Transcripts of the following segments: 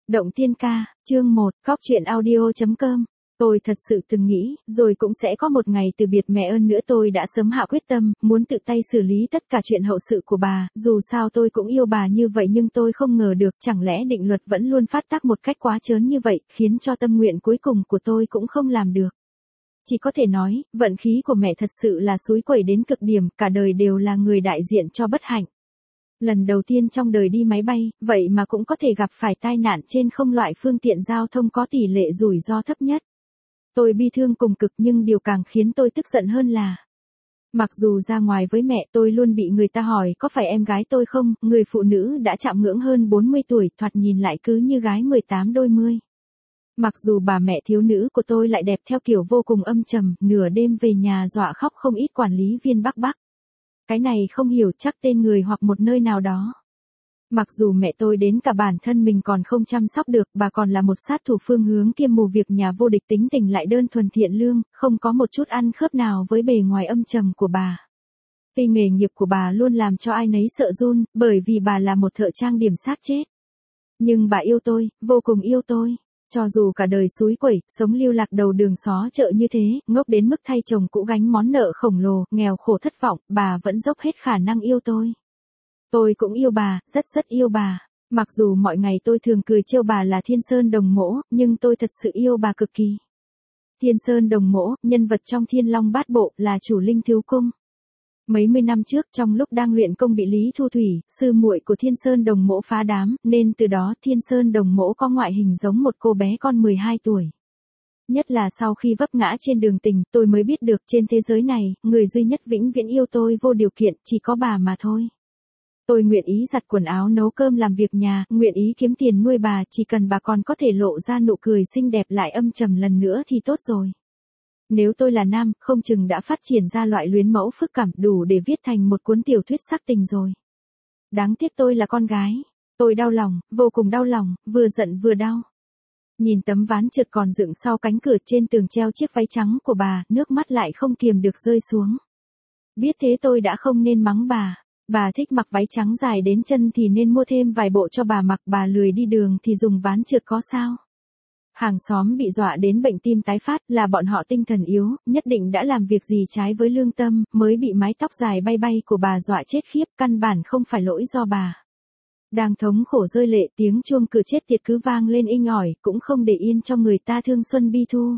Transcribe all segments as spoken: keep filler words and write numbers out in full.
Động Tiên Ca, chương một, Cóc truyện audio chấm com. Tôi thật sự từng nghĩ, rồi cũng sẽ có một ngày từ biệt mẹ ơn nữa. Tôi đã sớm hạ quyết tâm, muốn tự tay xử lý tất cả chuyện hậu sự của bà, dù sao tôi cũng yêu bà như vậy, nhưng tôi không ngờ được, chẳng lẽ định luật vẫn luôn phát tác một cách quá trớn như vậy, khiến cho tâm nguyện cuối cùng của tôi cũng không làm được. Chỉ có thể nói, vận khí của mẹ thật sự là xúi quẩy đến cực điểm, cả đời đều là người đại diện cho bất hạnh. Lần đầu tiên trong đời đi máy bay, vậy mà cũng có thể gặp phải tai nạn trên không, loại phương tiện giao thông có tỷ lệ rủi ro thấp nhất. Tôi bi thương cùng cực, nhưng điều càng khiến tôi tức giận hơn là mặc dù ra ngoài với mẹ tôi luôn bị người ta hỏi có phải em gái tôi không, người phụ nữ đã chạm ngưỡng hơn bốn mươi tuổi, thoạt nhìn lại cứ như gái mười tám đôi mươi. Mặc dù bà mẹ thiếu nữ của tôi lại đẹp theo kiểu vô cùng âm trầm, nửa đêm về nhà dọa khóc không ít quản lý viên Bắc Bắc. Cái này không hiểu, chắc tên người hoặc một nơi nào đó. Mặc dù mẹ tôi đến cả bản thân mình còn không chăm sóc được, bà còn là một sát thủ phương hướng kiêm mù việc nhà vô địch, tính tình lại đơn thuần thiện lương, không có một chút ăn khớp nào với bề ngoài âm trầm của bà. Vì nghề nghiệp của bà luôn làm cho ai nấy sợ run, bởi vì bà là một thợ trang điểm xác chết. Nhưng bà yêu tôi, vô cùng yêu tôi. Cho dù cả đời xúi quẩy, sống lưu lạc đầu đường xó chợ như thế, ngốc đến mức thay chồng cũ gánh món nợ khổng lồ, nghèo khổ thất vọng, bà vẫn dốc hết khả năng yêu tôi. Tôi cũng yêu bà, rất rất yêu bà. Mặc dù mọi ngày tôi thường cười trêu bà là Thiên Sơn Đồng Mỗ, nhưng tôi thật sự yêu bà cực kỳ. Thiên Sơn Đồng Mỗ, nhân vật trong Thiên Long Bát Bộ, là chủ Linh Thiếu Cung. Mấy mươi năm trước, trong lúc đang luyện công bị Lý Thu Thủy, sư muội của Thiên Sơn Đồng Mỗ phá đám, nên từ đó Thiên Sơn Đồng Mỗ có ngoại hình giống một cô bé con mười hai tuổi. Nhất là sau khi vấp ngã trên đường tình, tôi mới biết được trên thế giới này, người duy nhất vĩnh viễn yêu tôi vô điều kiện, chỉ có bà mà thôi. Tôi nguyện ý giặt quần áo, nấu cơm, làm việc nhà, nguyện ý kiếm tiền nuôi bà, chỉ cần bà còn có thể lộ ra nụ cười xinh đẹp lại âm trầm lần nữa thì tốt rồi. Nếu tôi là nam, không chừng đã phát triển ra loại luyến mẫu phức cảm đủ để viết thành một cuốn tiểu thuyết sắc tình rồi. Đáng tiếc tôi là con gái. Tôi đau lòng, vô cùng đau lòng, vừa giận vừa đau. Nhìn tấm ván trượt còn dựng sau cánh cửa, trên tường treo chiếc váy trắng của bà, nước mắt lại không kiềm được rơi xuống. Biết thế tôi đã không nên mắng bà. Bà thích mặc váy trắng dài đến chân thì nên mua thêm vài bộ cho bà mặc, bà lười đi đường thì dùng ván trượt có sao. Hàng xóm bị dọa đến bệnh tim tái phát, là bọn họ tinh thần yếu, nhất định đã làm việc gì trái với lương tâm, mới bị mái tóc dài bay bay của bà dọa chết khiếp, căn bản không phải lỗi do bà. Đang thống khổ rơi lệ, tiếng chuông cửa chết tiệt cứ vang lên inh ỏi, cũng không để yên cho người ta thương xuân bi thu.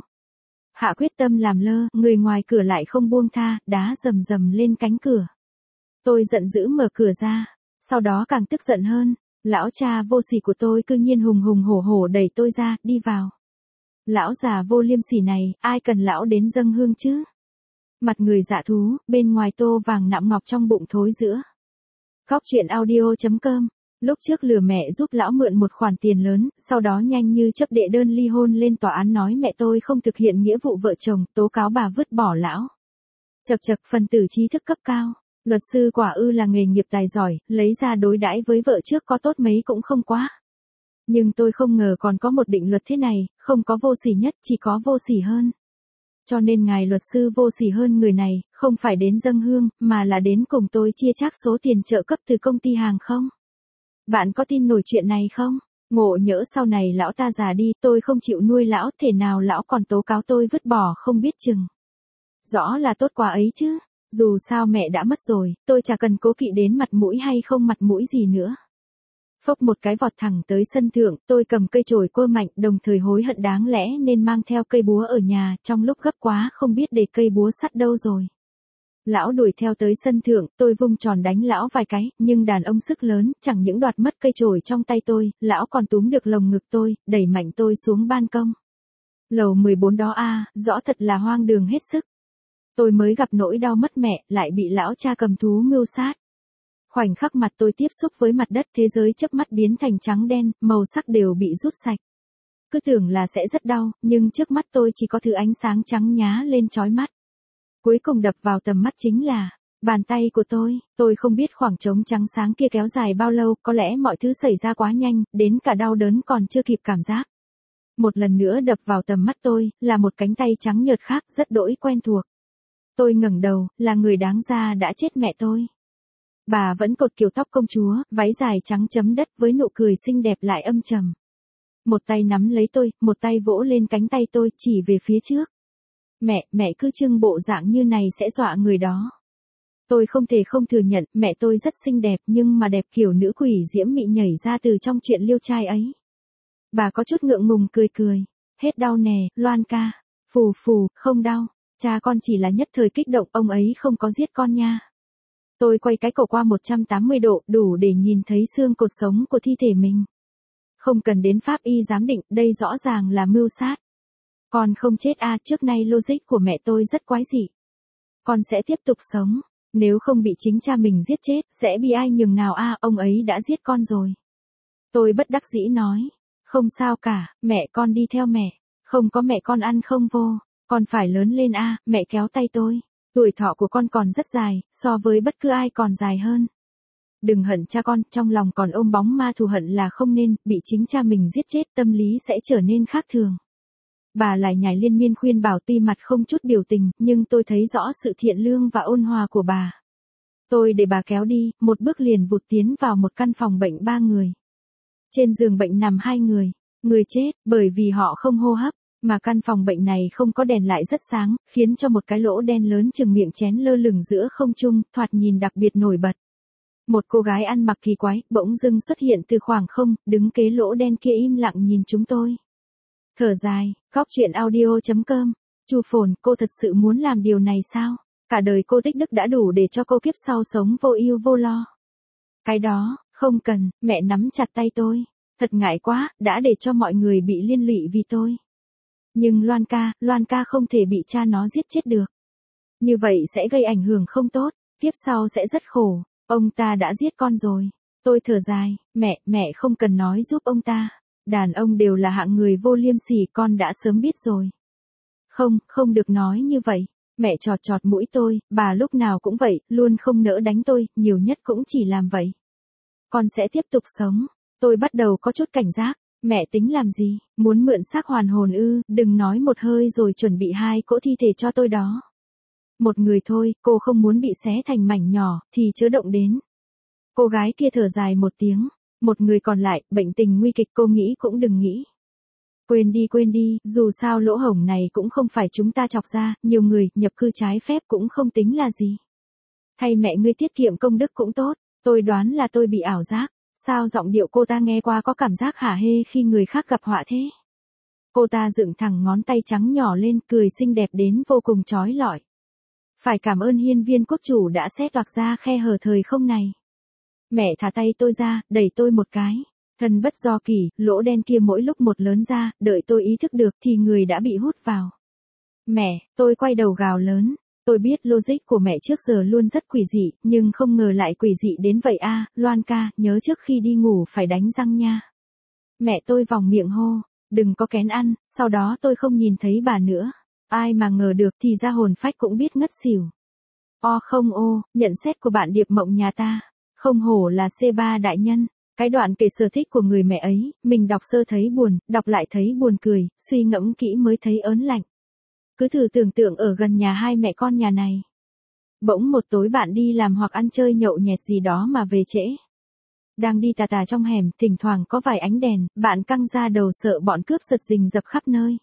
Hạ quyết tâm làm lơ, người ngoài cửa lại không buông tha, đá rầm rầm lên cánh cửa. Tôi giận dữ mở cửa ra, sau đó càng tức giận hơn. Lão cha vô sỉ của tôi cư nhiên hùng hùng hổ hổ đẩy tôi ra, đi vào. Lão già vô liêm sỉ này, ai cần lão đến dâng hương chứ? Mặt người dạ thú, bên ngoài tô vàng nạm ngọc, trong bụng thối giữa. Cóc truyện audio chấm com. Lúc trước lừa mẹ giúp lão mượn một khoản tiền lớn, sau đó nhanh như chớp đệ đơn ly hôn lên tòa án, nói mẹ tôi không thực hiện nghĩa vụ vợ chồng, tố cáo bà vứt bỏ lão. Chật chật, phần tử trí thức cấp cao. Luật sư quả ư là nghề nghiệp tài giỏi, lấy ra đối đãi với vợ trước có tốt mấy cũng không quá. Nhưng tôi không ngờ còn có một định luật thế này, không có vô sỉ nhất, chỉ có vô sỉ hơn. Cho nên ngài luật sư vô sỉ hơn người này, không phải đến dâng hương, mà là đến cùng tôi chia chác số tiền trợ cấp từ công ty hàng không. Bạn có tin nổi chuyện này không? Ngộ nhỡ sau này lão ta già đi, tôi không chịu nuôi lão, thể nào lão còn tố cáo tôi vứt bỏ không biết chừng. Rõ là tốt quá ấy chứ. Dù sao mẹ đã mất rồi, tôi chả cần cố kỵ đến mặt mũi hay không mặt mũi gì nữa. Phốc một cái vọt thẳng tới sân thượng, tôi cầm cây chổi quơ mạnh, đồng thời hối hận đáng lẽ nên mang theo cây búa ở nhà, trong lúc gấp quá không biết để cây búa sắt đâu rồi. Lão đuổi theo tới sân thượng, tôi vung tròn đánh lão vài cái, nhưng đàn ông sức lớn, chẳng những đoạt mất cây chổi trong tay tôi, lão còn túm được lồng ngực tôi, đẩy mạnh tôi xuống ban công. Lầu mười bốn đó a, rõ thật là hoang đường hết sức. Tôi mới gặp nỗi đau mất mẹ, lại bị lão cha cầm thú mưu sát. Khoảnh khắc mặt tôi tiếp xúc với mặt đất, thế giới chớp mắt biến thành trắng đen, màu sắc đều bị rút sạch. Cứ tưởng là sẽ rất đau, nhưng trước mắt tôi chỉ có thứ ánh sáng trắng nhá lên chói mắt. Cuối cùng đập vào tầm mắt chính là bàn tay của tôi. Tôi không biết khoảng trống trắng sáng kia kéo dài bao lâu, có lẽ mọi thứ xảy ra quá nhanh, đến cả đau đớn còn chưa kịp cảm giác. Một lần nữa đập vào tầm mắt tôi, là một cánh tay trắng nhợt khác, rất đỗi quen thuộc. Tôi ngẩng đầu, là người đáng ra đã chết mẹ tôi. Bà vẫn cột kiểu tóc công chúa, váy dài trắng chấm đất với nụ cười xinh đẹp lại âm trầm. Một tay nắm lấy tôi, một tay vỗ lên cánh tay tôi, chỉ về phía trước. Mẹ, mẹ cứ trưng bộ dạng như này sẽ dọa người đó. Tôi không thể không thừa nhận, mẹ tôi rất xinh đẹp nhưng mà đẹp kiểu nữ quỷ diễm mị nhảy ra từ trong chuyện liêu trai ấy. Bà có chút ngượng ngùng cười cười. Hết đau nè, Loan ca. Phù phù, không đau. Cha con chỉ là nhất thời kích động, ông ấy không có giết con nha. Tôi quay cái cổ qua một trăm tám mươi độ, đủ để nhìn thấy xương cột sống của thi thể mình. Không cần đến pháp y giám định, đây rõ ràng là mưu sát. Con không chết à, trước nay logic của mẹ tôi rất quái dị. Con sẽ tiếp tục sống. Nếu không bị chính cha mình giết chết, sẽ bị ai nhường nào a, à, ông ấy đã giết con rồi. Tôi bất đắc dĩ nói. Không sao cả, mẹ con đi theo mẹ. Không có mẹ con ăn không vô. Con phải lớn lên a, à, mẹ kéo tay tôi. Tuổi thọ của con còn rất dài, so với bất cứ ai còn dài hơn. Đừng hận cha con, trong lòng còn ôm bóng ma thù hận là không nên, bị chính cha mình giết chết tâm lý sẽ trở nên khác thường. Bà lại nhảy liên miên khuyên bảo tuy mặt không chút biểu tình, nhưng tôi thấy rõ sự thiện lương và ôn hòa của bà. Tôi để bà kéo đi, một bước liền vụt tiến vào một căn phòng bệnh ba người. Trên giường bệnh nằm hai người, người chết, bởi vì họ không hô hấp, mà căn phòng bệnh này không có đèn lại rất sáng, khiến cho một cái lỗ đen lớn chừng miệng chén lơ lửng giữa không trung, thoạt nhìn đặc biệt nổi bật. Một cô gái ăn mặc kỳ quái, bỗng dưng xuất hiện từ khoảng không, đứng kế lỗ đen kia im lặng nhìn chúng tôi. Thở dài, góc chuyện audio chấm com. Chu Phồn, cô thật sự muốn làm điều này sao? Cả đời cô tích đức đã đủ để cho cô kiếp sau sống vô ưu vô lo. Cái đó, không cần, mẹ nắm chặt tay tôi. Thật ngại quá, đã để cho mọi người bị liên lụy vì tôi. Nhưng Loan ca, Loan ca không thể bị cha nó giết chết được. Như vậy sẽ gây ảnh hưởng không tốt, kiếp sau sẽ rất khổ. Ông ta đã giết con rồi. Tôi thở dài, mẹ, mẹ không cần nói giúp ông ta. Đàn ông đều là hạng người vô liêm sỉ, con đã sớm biết rồi. Không, không được nói như vậy. Mẹ chọt chọt mũi tôi, bà lúc nào cũng vậy, luôn không nỡ đánh tôi, nhiều nhất cũng chỉ làm vậy. Con sẽ tiếp tục sống. Tôi bắt đầu có chút cảnh giác. Mẹ tính làm gì? Muốn mượn xác hoàn hồn ư, đừng nói một hơi rồi chuẩn bị hai cỗ thi thể cho tôi đó. Một người thôi, cô không muốn bị xé thành mảnh nhỏ, thì chớ động đến. Cô gái kia thở dài một tiếng. Một người còn lại, bệnh tình nguy kịch, cô nghĩ cũng đừng nghĩ. Quên đi quên đi, dù sao lỗ hổng này cũng không phải chúng ta chọc ra, nhiều người nhập cư trái phép cũng không tính là gì. Thay mẹ ngươi tiết kiệm công đức cũng tốt, tôi đoán là tôi bị ảo giác. Sao giọng điệu cô ta nghe qua có cảm giác hả hê khi người khác gặp họa thế? Cô ta dựng thẳng ngón tay trắng nhỏ lên, cười xinh đẹp đến vô cùng chói lọi. Phải cảm ơn hiên viên quốc chủ đã xé toạc ra khe hở thời không này. Mẹ thả tay tôi ra, đẩy tôi một cái. Thân bất do kỳ, lỗ đen kia mỗi lúc một lớn ra, đợi tôi ý thức được thì người đã bị hút vào. Mẹ, tôi quay đầu gào lớn. Tôi biết logic của mẹ trước giờ luôn rất quỷ dị, nhưng không ngờ lại quỷ dị đến vậy a, à, Loan ca, nhớ trước khi đi ngủ phải đánh răng nha. Mẹ tôi vòng miệng hô, đừng có kén ăn, sau đó tôi không nhìn thấy bà nữa. Ai mà ngờ được thì ra hồn phách cũng biết ngất xỉu. O không ô, nhận xét của bạn Điệp Mộng nhà ta. Không hổ là xê ba đại nhân. Cái đoạn kể sở thích của người mẹ ấy, mình đọc sơ thấy buồn, đọc lại thấy buồn cười, suy ngẫm kỹ mới thấy ớn lạnh. Cứ thử tưởng tượng ở gần nhà hai mẹ con nhà này. Bỗng một tối bạn đi làm hoặc ăn chơi nhậu nhẹt gì đó mà về trễ. Đang đi tà tà trong hẻm, thỉnh thoảng có vài ánh đèn, bạn căng ra đầu sợ bọn cướp giật rình rập khắp nơi.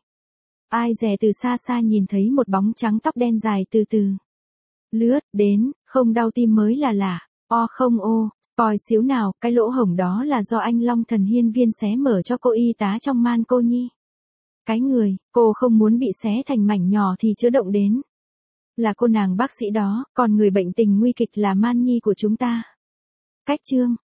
Ai dè từ xa xa nhìn thấy một bóng trắng tóc đen dài từ từ lướt đến, không đau tim mới là lạ. O không ô, spoil xíu nào, cái lỗ hổng đó là do anh Long Thần Hiên Viên xé mở cho cô y tá trong Man Cô Nhi. Cái người, cô không muốn bị xé thành mảnh nhỏ thì chớ động đến. Là cô nàng bác sĩ đó, còn người bệnh tình nguy kịch là Man Nhi của chúng ta. Cách chương.